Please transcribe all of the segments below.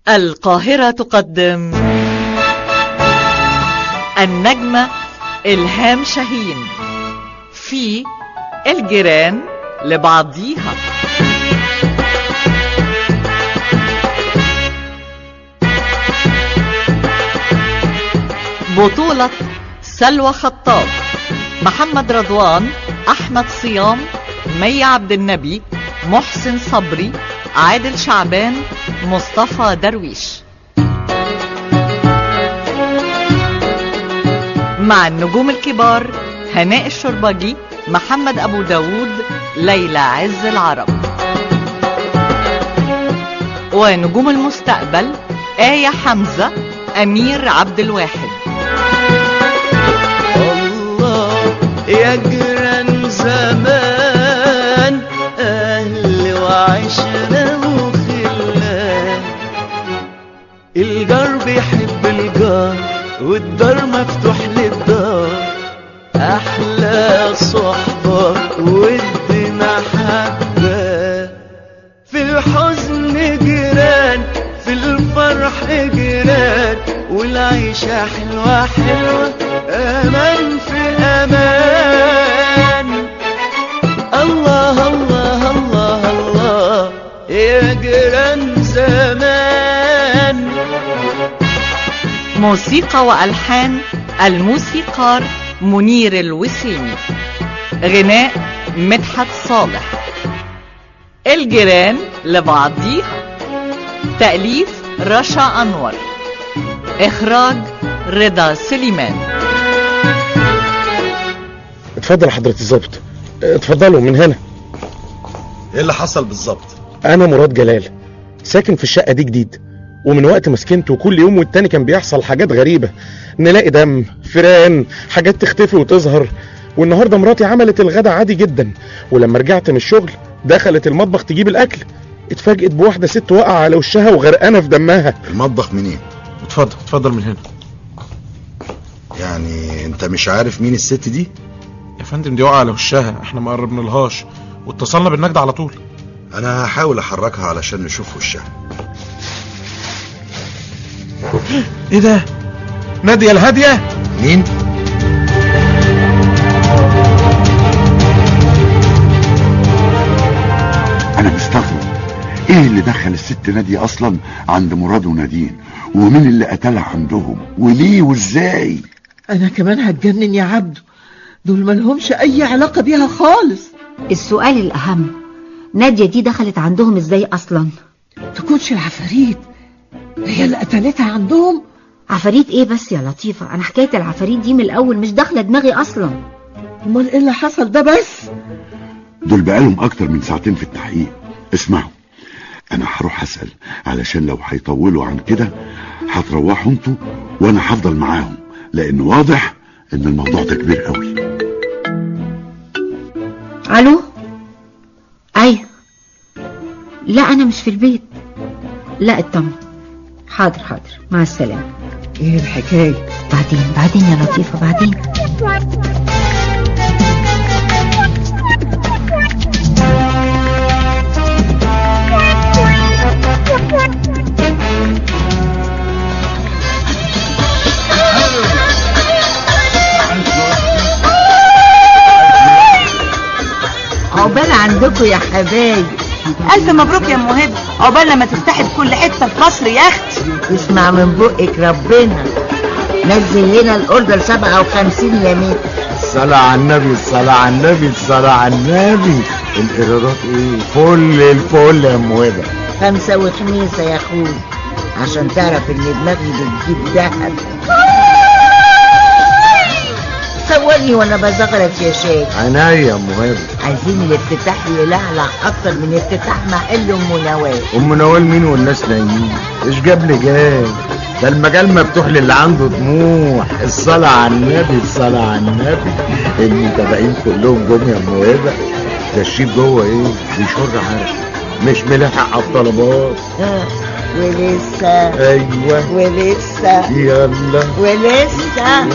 القاهرة تقدم النجمة إلهام شاهين في الجيران لبعضيها. بطولة سلوى خطاب، محمد رضوان، أحمد صيام، مي عبد النبي، محسن صبري، عادل شعبان، مصطفى درويش. مع النجوم الكبار هناء الشربجي، محمد أبو داود، ليلى عز العرب. ونجوم المستقبل آية حمزة، أمير عبد الواحد. الله يا جيران زمان، أهل وعشرة وخلان، الجار بيحب الجار والدار مفتوح للدار، أحلى صحبة ودنا حبة، في الحزن جيران في الفرح جيران، والعيشة حلوة حلوة أمان في أمان. الله الله الله الله يا جيران زمان. موسيقى وألحان الموسيقار منير الوسيمي، غناء مدحت صالح. الجيران لبعضيها، تأليف رشا أنور، إخراج رضا سليمان. اتفضل حضرة الضابط، اتفضلوا من هنا. ايه اللي حصل بالظبط؟ انا مراد جلال، ساكن في الشقة دي جديد، ومن وقت ما سكنت وكل يوم والتاني كان بيحصل حاجات غريبة، نلاقي دم، فيران، حاجات تختفي وتظهر. والنهاردة مراتي عملت الغدا عادي جدا، ولما رجعت من الشغل دخلت المطبخ تجيب الاكل، اتفاجئت بواحدة ست واقعة على وشها وغرقانة في دمها. المطبخ منين؟ اتفضل من هنا. يعني انت مش عارف مين الست دي؟ يا فندم دي واقعة على وشها، احنا ما قربنا لهاش واتصلنا بالنجد على طول. انا هحاول احركها علشان نشوف وشها. ايه ده؟ نادية الهادية؟ مين؟ انا مستغرب ايه اللي دخل الست نادية اصلا عند مراد ونادين، ومين اللي قتلها عندهم وليه وازاي؟ انا كمان هتجنن يا عبدو، دول مالهمش اي علاقة بيها خالص. السؤال الاهم، نادية دي دخلت عندهم ازاي اصلا؟ تكونش العفاريت هي اللي قتلتها عندهم؟ عفاريت ايه بس يا لطيفة؟ انا حكاية العفاريت دي من الاول مش داخلة دماغي اصلا. امال ايه اللي حصل ده بس؟ دول بقالهم اكتر من ساعتين في التحقيق. اسمعوا، انا هروح اسأل، علشان لو هيطولوا عن كده هتروحوا انتوا وانا هفضل معاهم، لان واضح ان الموضوع ده كبير قوي. الو؟ ايوه. لا انا مش في البيت. لا اطمن. حاضر مع السلامة. ايه الحكاية؟ بعدين يا لطيفة بعدين. عقبال عندكم يا حبايب. ألف مبروك يا ام هبه، عقبال لما تفتحي في كل حته في مصر يا اختي. اسمع من بقك ربنا. نزل هنا الاوردر 57 يمين. الصلاة على النبي، الصلاة على النبي، الصلاة على النبي. الايرادات ايه؟ فل يا ام هبه. 5 وخميسة يا اخوي، عشان تعرف ان دماغي بتجيب دهب. ثواني وانا بزغرت يا شيخ. عينيا يا ام هبه. عايزين الافتتاح يلعلع اكتر من افتتاح محل ام نوال. ام نوال مين والناس نايمين؟ ايش جاب لي جاي؟ ده المجال مفتوح للي عنده طموح. الصلاة على النبي، الصلاة على النبي. المتابعين كلهم جم يا ام هبه. ده الشيف جوه ايه؟ بيشر عارف، مش ملحق على الطلبات. ولسه. ايوه ولسه. يلا ولسه.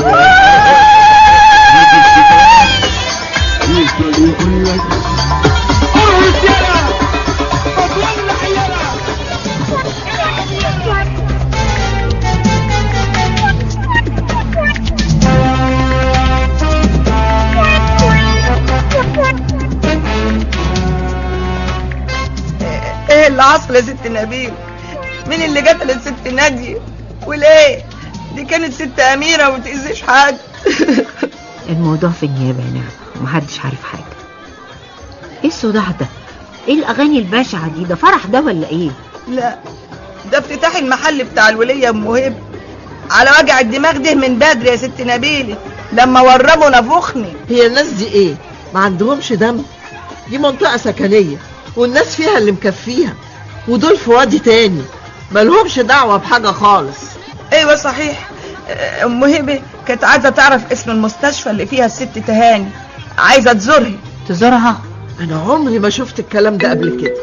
اللي حصل يا ست نبيل؟ مين اللي قتل الست نادية وليه؟ دي كانت ست أميرة وما تأذيش حد. الموضوع في النيابة يا نعمة، ومحدش عارف حاجة. ايه الصداع ده؟ ايه الأغاني البشعة دي؟ ده فرح ده ولا ايه؟ لا، ده افتتاح المحل بتاع الولية أم هبة. على وجع الدماغ ده من بدري يا ست نبيلة، لما ورموا نفخني. هي الناس دي ايه؟ ما عندهمش دم؟ دي منطقة سكنية والناس فيها اللي مكفيها، ودول في وادي تاني مالهمش دعوة بحاجة خالص. ايوه صحيح، ام هبة كانت عايزة تعرف اسم المستشفى اللي فيها الست تهاني، عايزة تزورها. انا عمري ما شفت الكلام ده قبل كده.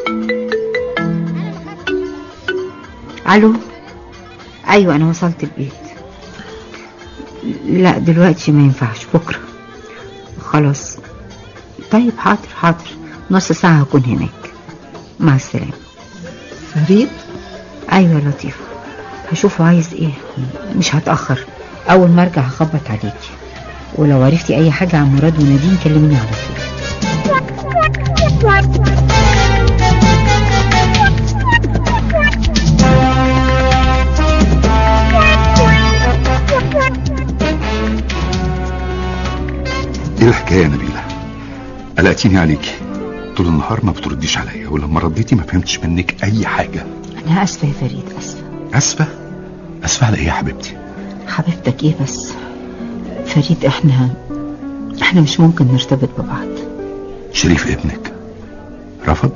الو، ايوه انا وصلت البيت. لا دلوقتي ما ينفعش، بكره خلاص. طيب حاضر، نص ساعة هكون هناك. مع السلامة. فريد؟ ايوه يا لطيفة، هشوفه عايز ايه، مش هتأخر. اول ما ارجع هخبط عليكي، ولو عرفتي اي حاجة عن مراد ونادين كلميني على طول. ايه الحكايه يا نبيله؟ قلقتيني عليكي، طول النهار ما بترديش عليا، ولما رديتي ما فهمتش منك اي حاجه. انا اسفه يا فريد، اسفه على ايه يا حبيبتي؟ حبيبتك ايه بس فريد؟ احنا مش ممكن نرتبط ببعض. شريف ابنك رفض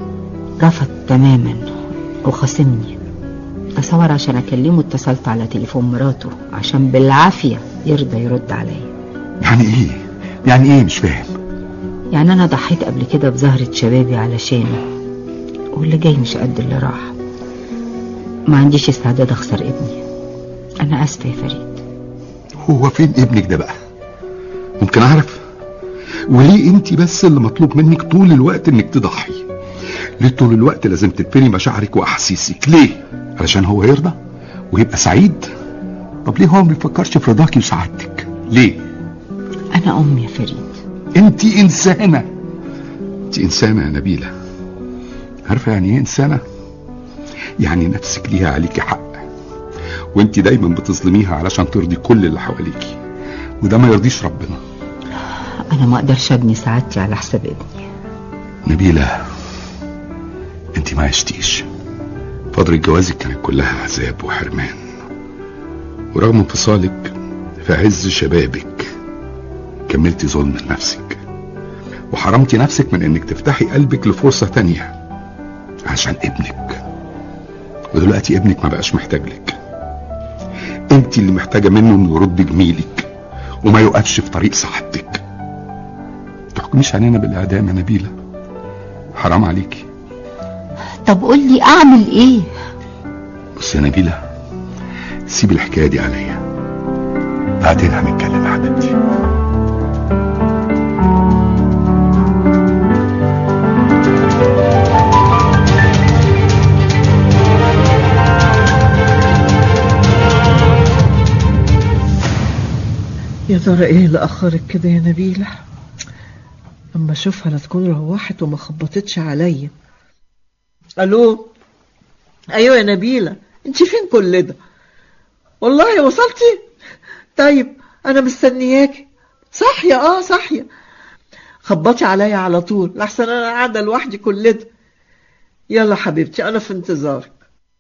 تماما وخاصمني. تصور عشان اكلمه اتصلت على تليفون مراته عشان بالعافية يرضى يرد عليا. يعني ايه مش فاهم؟ يعني انا ضحيت قبل كده بزهرة شبابي علشانه، واللي جاي مش قد اللي راح. ما عنديش استعداد اخسر ابني. انا اسفة يا فريد. هو فين ابنك ده بقى؟ ممكن اعرف؟ وليه انت بس اللي مطلوب منك طول الوقت انك تضحي؟ ليه طول الوقت لازم تدفني مشاعرك واحاسيسك؟ ليه؟ علشان هو يرضى ويبقى سعيد؟ طب ليه هو ما بيفكرش في رضاكي وسعادتك؟ ليه؟ انا امي يا فريد. انت انسانة يا نبيلة. عارفة يعني ايه انسانة؟ يعني نفسك ليها عليكي حق، وانت دايما بتظلميها علشان ترضي كل اللي حواليكي، وده ما يرضيش ربنا. انا ما اقدرش ابني سعادتي على حساب ابني. نبيلة انت ما عشتيش فترة جوازك، كانت كلها عذاب وحرمان، ورغم انفصالك في عز شبابك كملتي ظلم لنفسك، وحرمتي نفسك من انك تفتحي قلبك لفرصة تانية عشان ابنك. ودلوقتي ابنك ما بقاش محتاج لك، انت اللي محتاجة منه انه يرد جميلك وما يوقفش في طريق سعادتك. تحكميش علينا بالاعدام يا نبيلة، حرام عليكي. طب قولي اعمل ايه؟ بص يا نبيلة، سيب الحكاية دي عليا، بعدين هنتكلم يا حبيبتي. يا ترى ايه اللي اخرك كده يا نبيلة؟ اما اشوفها لا تكون روحت وما خبطتش عليا. الو، ايوه يا نبيلة، انت فين كل ده؟ والله وصلتي؟ طيب انا مستنياكي. صاحية. خبطي عليا على طول لحسن انا قاعدة لوحدي كل ده. يلا حبيبتي انا في انتظارك.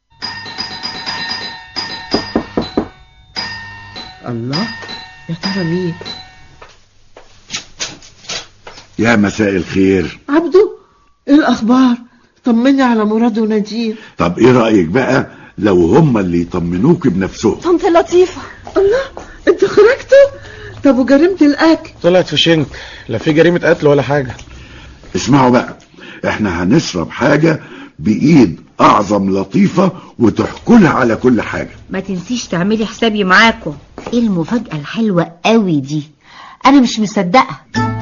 الله، يا ترى مين؟ يا مساء الخير. عبدو، ايه الاخبار؟ طمني على مراد ونادين. طب ايه رأيك بقى لو هم اللي يطمنوك بنفسهم؟ طنط لطيفة. الله، انت خرجتوا؟ طب وجريمة القتل؟ طلعت في شنك، لا في جريمة قتل ولا حاجة. اسمعوا بقى، احنا هنشرب حاجة بإيد أعظم لطيفة وتحكلها على كل حاجة. ما تنسيش تعملي حسابي معاكم. ايه المفاجأة الحلوة قوي دي؟ انا مش مصدقة.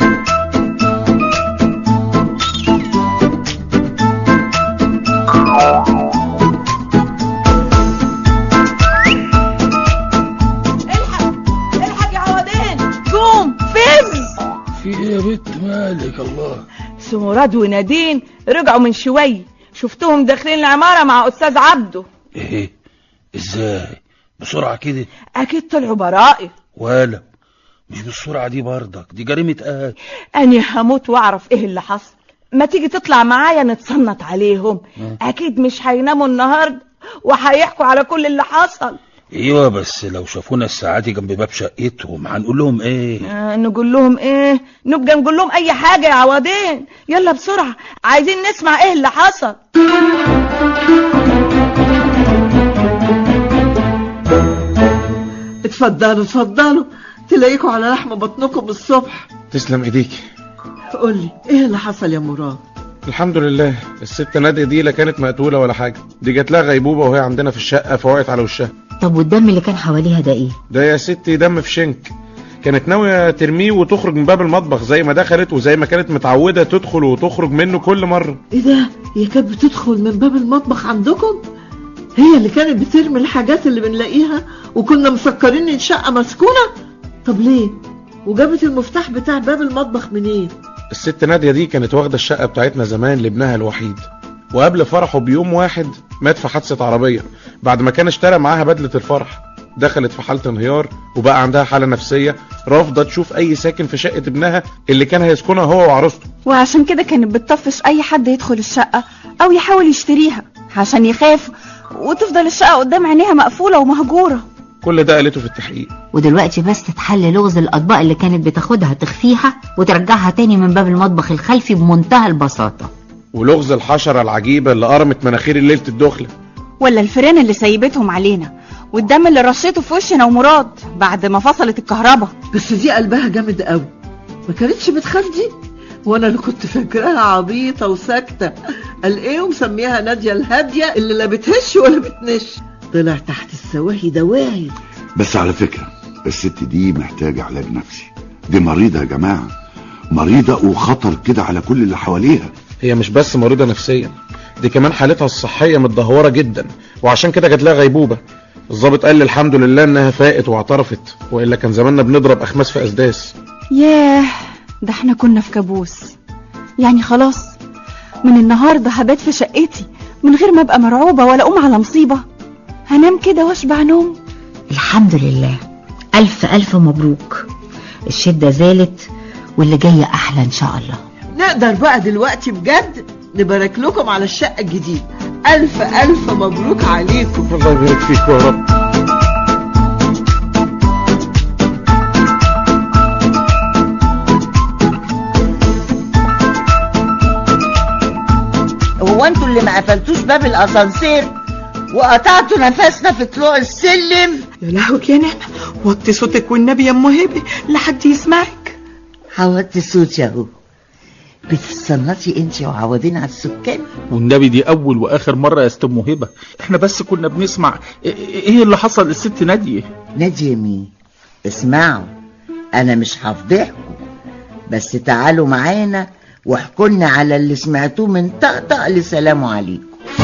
الحق يا عوضين، قوم فز. في ايه يا بنت مالك؟ الله، مراد ونادين رجعوا من شوي شفتهم داخلين العمارة مع أستاذ عبده. ايه ازاي بسرعة كده؟ أكيد طلعوا برائي. ولا مش بالسرعة دي برضك، دي جريمة قتل. أنا هموت وأعرف إيه اللي حصل. ما تيجي تطلع معايا نتصنت عليهم. أكيد مش هيناموا النهاردة وهيحكوا على كل اللي حصل. ايوه بس لو شافونا الساعة دي جنب باب شقتهم هنقول لهم ايه؟ نقول لهم ايه؟ نبقى نقول لهم اي حاجة يا عوضين. يلا بسرعة عايزين نسمع ايه اللي حصل. اتفضلوا اتفضلوا، تلاقيكوا على لحم بطنكم الصبح. تسلم ايديك. قولي ايه اللي حصل يا مراد؟ الحمد لله الست نادية دي لا كانت مقتولة ولا حاجة، دي جات لها غيبوبة وهي عندنا في الشقة فوقعت على وشها. طب والدم اللي كان حواليها ده ايه؟ ده يا ستي دم في شنك، كانت ناوية ترميه وتخرج من باب المطبخ زي ما دخلت وزي ما كانت متعودة تدخل وتخرج منه كل مرة. ايه ده؟ هي كانت بتدخل من باب المطبخ عندكم؟ هي اللي كانت بترمي الحاجات اللي بنلاقيها وكنا مسكرين الشقة مسكونة؟ طب ليه؟ وجابت المفتاح بتاع باب المطبخ منين؟ الست نادية دي كانت واخدة الشقة بتاعتنا زمان لابنها الوحيد، وقبل فرحه بيوم واحد مات في حادثة عربية بعد ما كان اشترى معاها بدلة الفرح. دخلت في حالة انهيار وبقى عندها حالة نفسية، رافضة تشوف اي ساكن في شقة ابنها اللي كان هيسكنها هو وعروسته، وعشان كده كانت بتطفش اي حد يدخل الشقة او يحاول يشتريها عشان يخاف وتفضل الشقة قدام عينيها مقفولة ومهجورة. كل ده قالته في التحقيق. ودلوقتي بس تتحل لغز الأطباق اللي كانت بتاخدها تخفيها وترجعها تاني من باب المطبخ الخلفي بمنتهى البساطة. ولغز الحشرة العجيبة اللي قرمت مناخير ليلة الدخلة، ولا الفيران اللي سيبتهم علينا، والدم اللي رشيته في وشنا ومراد بعد ما فصلت الكهرباء. بس دي قلبها جامد قوي، ما كانتش بتخاف دي، وانا اللي كنت فاكراها عبيطة وساكتة. قال ايه ومسميها نادية الهادية اللي لا بتهش ولا بتنش، طلع تحت السواهي دواهي. بس على فكرة الست دي محتاجة علاج نفسي، دي مريضة يا جماعة، مريضة وخطر كده على كل اللي حواليها. هي مش بس مريضة نفسيا، دي كمان حالتها الصحية متدهورة جدا، وعشان كده جات لها غيبوبة. الضابط قال لي الحمد لله انها فاقت واعترفت، والا كان زماننا بنضرب اخماس في اسداس. ياه ده احنا كنا في كابوس. يعني خلاص من النهاردة هبات في شقتي من غير ما ابقى مرعوبة ولا اقوم على مصيبة، هنام كده واشبع نوم. الحمد لله، الف الف مبروك، الشدة زالت واللي جاية احلى ان شاء الله. نقدر بقى دلوقتي بجد نبارك لكم على الشقة الجديدة. الف الف مبروك عليكم. الله يبارك فيك يا رب. هو انتوا اللي ما قفلتوش باب الاسانسير وقطعتوا نفسنا في طلوع السلم؟ يا لهوك يا نعمة، وطي صوتك والنبي يا ام هبه لحد يسمعك. حوطي صوتي اهو. بتتصنطي انتي وعوضين على السكان؟ والنبي دي اول واخر مرة يا ست ام هبه، احنا بس كنا بنسمع ايه اللي حصل للست نادية. نادية مين؟ اسمعوا، انا مش هفضحكم، بس تعالوا معانا واحكوا لنا على اللي سمعتوه من طقطق لسلام عليكم.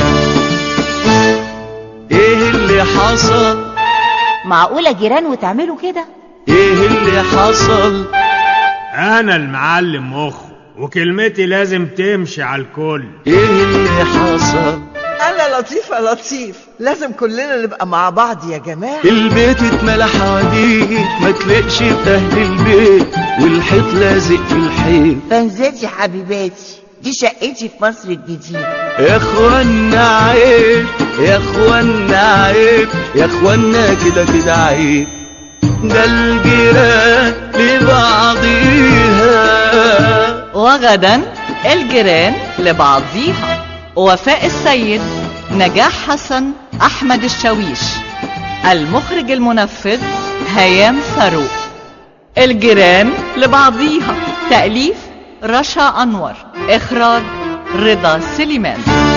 ايه اللي حصل؟ معقولة جيران وتعملوا كده؟ ايه اللي حصل؟ انا المعلم مخ وكلمتي لازم تمشي على الكل. ايه اللي حصل؟ انا لطيف يا لطيف، لازم كلنا نبقى مع بعض يا جماعة. البيت اتملى حواديت ما تلاقش في اهل البيت، والحيط لازق في الحيط. فانزلتي حبيباتي، دي شقتي في مصر الجديدة. يا اخوانا عيب، يا اخوانا عيب، يا اخوانا كده كده عيب، ده الجيران لبعضيها. وغدا الجيران لبعضيها. وفاء السيد، نجاح حسن، أحمد الشاويش. المخرج المنفذ هيام فاروق. الجيران لبعضيها، تأليف رشا أنور، إخراج رضا سليمان.